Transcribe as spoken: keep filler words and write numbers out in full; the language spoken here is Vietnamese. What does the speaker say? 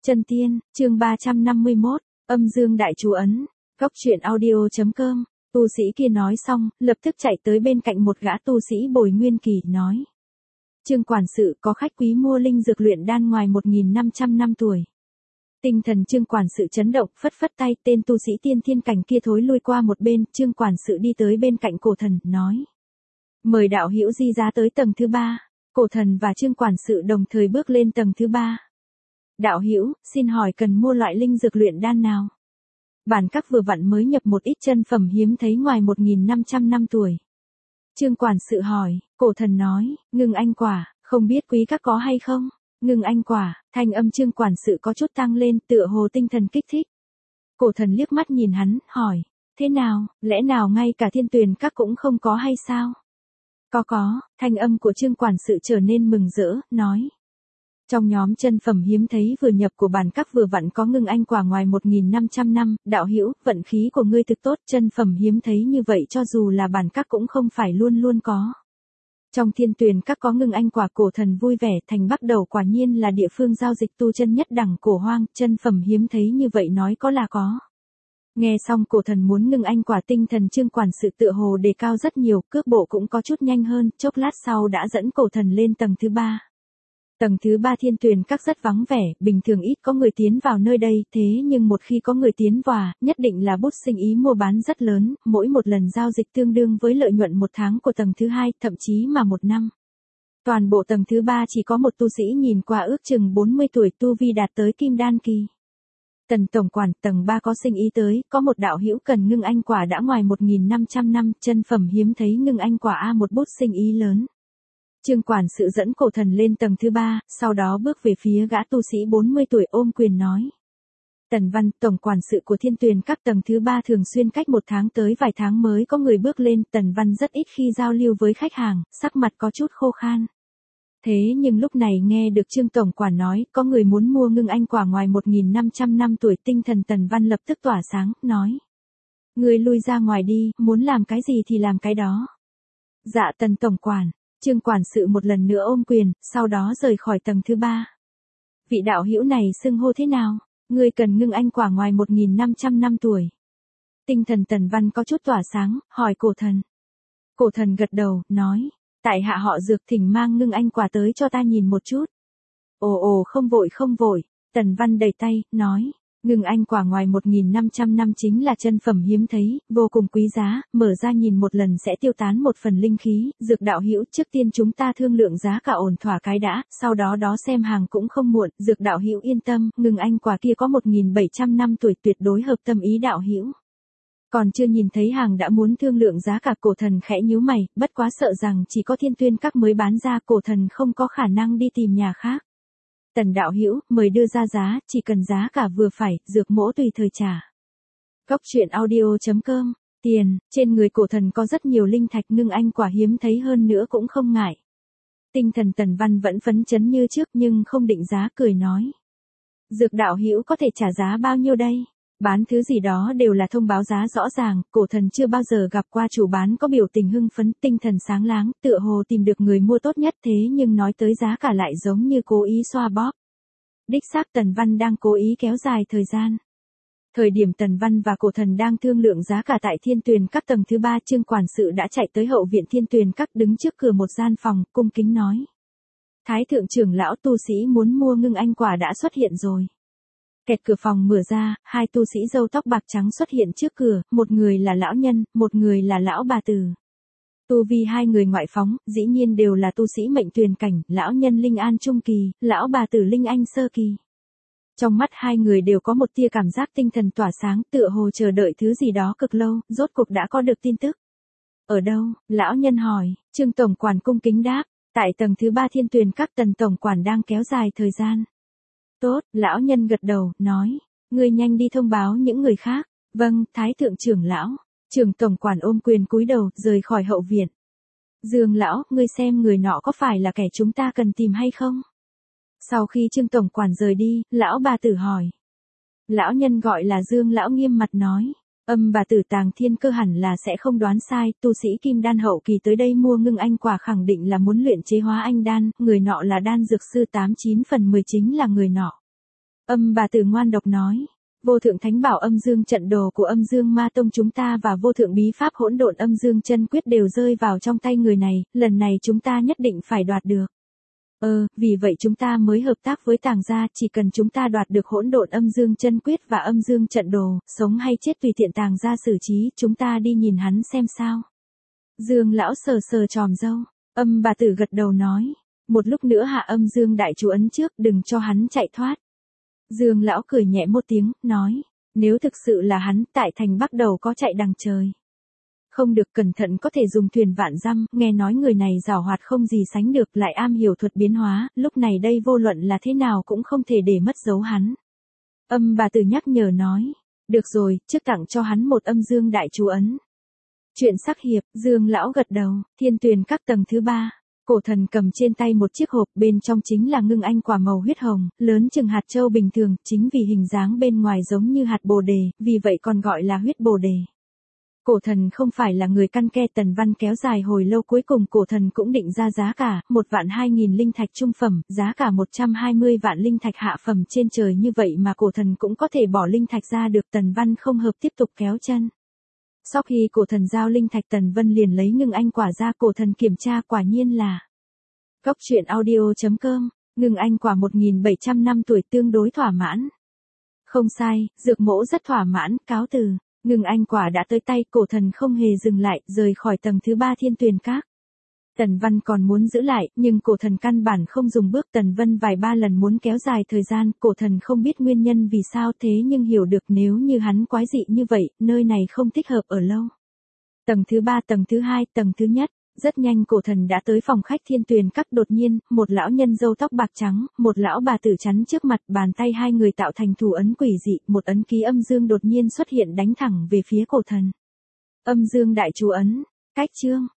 Chân tiên, chương ba trăm năm mươi mốt, âm dương đại chú ấn, góc truyện audio.com, tu sĩ kia nói xong, lập tức chạy tới bên cạnh một gã tu sĩ bồi nguyên kỳ, nói. Trương quản sự có khách quý mua linh dược luyện đan ngoài một nghìn năm trăm năm tuổi. Tinh thần Trương quản sự chấn động, phất phất tay, tên tu sĩ tiên thiên cảnh kia thối lui qua một bên, Trương quản sự đi tới bên cạnh cổ thần, nói. Mời đạo hữu di giá tới tầng thứ ba, cổ thần và Trương quản sự đồng thời bước lên tầng thứ ba. Đạo hữu, xin hỏi cần mua loại linh dược luyện đan nào? Bản các vừa vặn mới nhập một ít chân phẩm hiếm thấy ngoài một nghìn năm trăm năm tuổi. Trương quản sự hỏi, cổ thần nói, ngưng anh quả, không biết quý các có hay không? Ngưng anh quả, thanh âm Trương quản sự có chút tăng lên, tựa hồ tinh thần kích thích. Cổ thần liếc mắt nhìn hắn, hỏi, thế nào, lẽ nào ngay cả Thiên Tuyền các cũng không có hay sao? Có có, thanh âm của Trương quản sự trở nên mừng rỡ, nói. Trong nhóm chân phẩm hiếm thấy vừa nhập của bản các vừa vặn có ngưng anh quả ngoài một nghìn năm trăm năm, đạo hữu, vận khí của ngươi thực tốt, chân phẩm hiếm thấy như vậy cho dù là bản các cũng không phải luôn luôn có. Trong Thiên Tuyền các có ngưng anh quả, cổ thần vui vẻ, thành Bắc Đầu quả nhiên là địa phương giao dịch tu chân nhất đẳng cổ hoang, chân phẩm hiếm thấy như vậy nói có là có. Nghe xong cổ thần muốn ngưng anh quả, tinh thần Trương quản sự tựa hồ đề cao rất nhiều, cước bộ cũng có chút nhanh hơn, chốc lát sau đã dẫn cổ thần lên tầng thứ ba. Tầng thứ ba Thiên Tuyền các rất vắng vẻ, bình thường ít có người tiến vào nơi đây, thế nhưng một khi có người tiến vào, nhất định là bút sinh ý mua bán rất lớn, mỗi một lần giao dịch tương đương với lợi nhuận một tháng của tầng thứ hai, thậm chí mà một năm. Toàn bộ tầng thứ ba chỉ có một tu sĩ nhìn qua ước chừng bốn mươi tuổi, tu vi đạt tới kim đan kỳ. Tần tổng quản, tầng ba có sinh ý tới, có một đạo hữu cần ngưng anh quả đã ngoài một nghìn năm trăm năm, chân phẩm hiếm thấy ngưng anh quả a một bút sinh ý lớn. Trương quản sự dẫn cổ thần lên tầng thứ ba, sau đó bước về phía gã tu sĩ bốn mươi tuổi, ôm quyền nói. Tần Văn, tổng quản sự của Thiên Tuyền các, tầng thứ ba thường xuyên cách một tháng tới vài tháng mới có người bước lên, Tần Văn rất ít khi giao lưu với khách hàng, sắc mặt có chút khô khan. Thế nhưng lúc này nghe được Trương tổng quản nói, có người muốn mua ngưng anh quả ngoài một nghìn năm trăm năm tuổi, tinh thần Tần Văn lập tức tỏa sáng, nói. Người lui ra ngoài đi, muốn làm cái gì thì làm cái đó. Dạ Tần tổng quản. Trương quản sự một lần nữa ôm quyền, sau đó rời khỏi tầng thứ ba. Vị đạo hữu này xưng hô thế nào? Ngươi cần ngưng anh quả ngoài một nghìn năm trăm năm tuổi. Tinh thần Tần Văn có chút tỏa sáng, hỏi cổ thần. Cổ thần gật đầu, nói, tại hạ họ Dược, thỉnh mang ngưng anh quả tới cho ta nhìn một chút. Ồ ồ không vội không vội, Tần Văn đẩy tay, nói. Ngưng anh quả ngoài một nghìn năm trăm năm chính là chân phẩm hiếm thấy, vô cùng quý giá, mở ra nhìn một lần sẽ tiêu tán một phần linh khí, Dược đạo hữu, trước tiên chúng ta thương lượng giá cả ổn thỏa cái đã, sau đó đó xem hàng cũng không muộn, Dược đạo hữu yên tâm, ngưng anh quả kia có một nghìn bảy trăm năm tuổi, tuyệt đối hợp tâm ý đạo hữu. Còn chưa nhìn thấy hàng đã muốn thương lượng giá cả, cổ thần khẽ nhíu mày, bất quá sợ rằng chỉ có Thiên Tuyền các mới bán ra, cổ thần không có khả năng đi tìm nhà khác. Tần đạo hữu, mời đưa ra giá, chỉ cần giá cả vừa phải, Dược mỗ tùy thời trả. Góc truyện audio.com, tiền, trên người cổ thần có rất nhiều linh thạch, ngưng anh quả hiếm thấy hơn nữa cũng không ngại. Tinh thần Tần Văn vẫn phấn chấn như trước nhưng không định giá, cười nói. Dược đạo hữu có thể trả giá bao nhiêu đây? Bán thứ gì đó đều là thông báo giá rõ ràng, cổ thần chưa bao giờ gặp qua chủ bán có biểu tình hưng phấn, tinh thần sáng láng, tựa hồ tìm được người mua tốt nhất, thế nhưng nói tới giá cả lại giống như cố ý xoa bóp. Đích xác Tần Văn đang cố ý kéo dài thời gian. Thời điểm Tần Văn và cổ thần đang thương lượng giá cả tại Thiên Tuyền các tầng thứ ba, Trương quản sự đã chạy tới hậu viện Thiên Tuyền các, đứng trước cửa một gian phòng, cung kính nói. Thái thượng trưởng lão tu sĩ muốn mua ngưng anh quả đã xuất hiện rồi. Kẹt cửa phòng mở ra, hai tu sĩ râu tóc bạc trắng xuất hiện trước cửa, một người là lão nhân, một người là lão bà tử. Tu vi hai người ngoại phóng, dĩ nhiên đều là tu sĩ mệnh tuyền cảnh, lão nhân linh an trung kỳ, lão bà tử linh anh sơ kỳ. Trong mắt hai người đều có một tia cảm giác tinh thần tỏa sáng, tựa hồ chờ đợi thứ gì đó cực lâu, rốt cuộc đã có được tin tức. Ở đâu? Lão nhân hỏi, Trương tổng quản cung kính đáp, tại tầng thứ ba Thiên Tuyền các, Tần tổng quản đang kéo dài thời gian. Tốt, lão nhân gật đầu, nói, ngươi nhanh đi thông báo những người khác. Vâng, Thái thượng trưởng lão. Trưởng tổng quản ôm quyền cúi đầu, rời khỏi hậu viện. Dương lão, ngươi xem người nọ có phải là kẻ chúng ta cần tìm hay không? Sau khi Trương tổng quản rời đi, lão bà tử hỏi. Lão nhân gọi là Dương lão nghiêm mặt nói. Âm bà tử Tàng Thiên Cơ hẳn là sẽ không đoán sai, tu sĩ kim đan hậu kỳ tới đây mua ngưng anh quả khẳng định là muốn luyện chế hóa anh đan, người nọ là đan dược sư, tám chín phần mười chính là người nọ. Âm bà tử ngoan độc nói. Vô thượng thánh bảo âm dương trận đồ của âm dương ma tông chúng ta và vô thượng bí pháp hỗn độn âm dương chân quyết đều rơi vào trong tay người này, lần này chúng ta nhất định phải đoạt được. Ờ, vì vậy chúng ta mới hợp tác với Tàng gia, chỉ cần chúng ta đoạt được hỗn độn âm dương chân quyết và âm dương trận đồ, sống hay chết tùy tiện Tàng gia xử trí, chúng ta đi nhìn hắn xem sao. Dương lão sờ sờ tròm râu, âm bà tử gật đầu nói, một lúc nữa hạ âm dương đại chú ấn trước, đừng cho hắn chạy thoát. Dương lão cười nhẹ một tiếng, nói, nếu thực sự là hắn, tại thành Bắc đầu có chạy đằng trời. Không được, cẩn thận có thể dùng thuyền vạn dăm, nghe nói người này giàu hoạt không gì sánh được, lại am hiểu thuật biến hóa, lúc này đây vô luận là thế nào cũng không thể để mất dấu hắn. Âm bà tử nhắc nhở nói, được rồi, trước tặng cho hắn một âm dương đại chú ấn. Chuyện sắc hiệp, Dương lão gật đầu, Thiên Tuyền các tầng thứ ba. Cổ thần cầm trên tay một chiếc hộp, bên trong chính là ngưng anh quả màu huyết hồng, lớn chừng hạt châu bình thường, chính vì hình dáng bên ngoài giống như hạt bồ đề, vì vậy còn gọi là huyết bồ đề. Cổ thần không phải là người căn ke, Tần Văn kéo dài hồi lâu, cuối cùng cổ thần cũng định ra giá cả, một vạn hai nghìn linh thạch trung phẩm, giá cả một trăm hai mươi vạn linh thạch hạ phẩm, trên trời như vậy mà cổ thần cũng có thể bỏ linh thạch ra được. Tần Văn không hợp tiếp tục kéo chân. Sau khi cổ thần giao linh thạch, Tần Vân liền lấy ngưng anh quả ra, cổ thần kiểm tra, quả nhiên là Góc truyện audio chấm com, ngưng anh quả một nghìn bảy trăm năm tuổi, tương đối thỏa mãn. Không sai, dược mỗ rất thỏa mãn, cáo từ. Ngưng anh quả đã tới tay, cổ thần không hề dừng lại, rời khỏi tầng thứ ba Thiên Tuyền các. Tần Văn còn muốn giữ lại, nhưng cổ thần căn bản không dùng bước. Tần Vân vài ba lần muốn kéo dài thời gian, cổ thần không biết nguyên nhân vì sao, thế nhưng hiểu được nếu như hắn quái dị như vậy, nơi này không thích hợp ở lâu. Tầng thứ ba, tầng thứ hai, tầng thứ nhất. Rất nhanh cổ thần đã tới phòng khách Thiên Tuyền các, đột nhiên, một lão nhân râu tóc bạc trắng, một lão bà tử chắn trước mặt, bàn tay hai người tạo thành thủ ấn quỷ dị, một ấn ký âm dương đột nhiên xuất hiện đánh thẳng về phía cổ thần. Âm dương đại chú ấn, cách chương.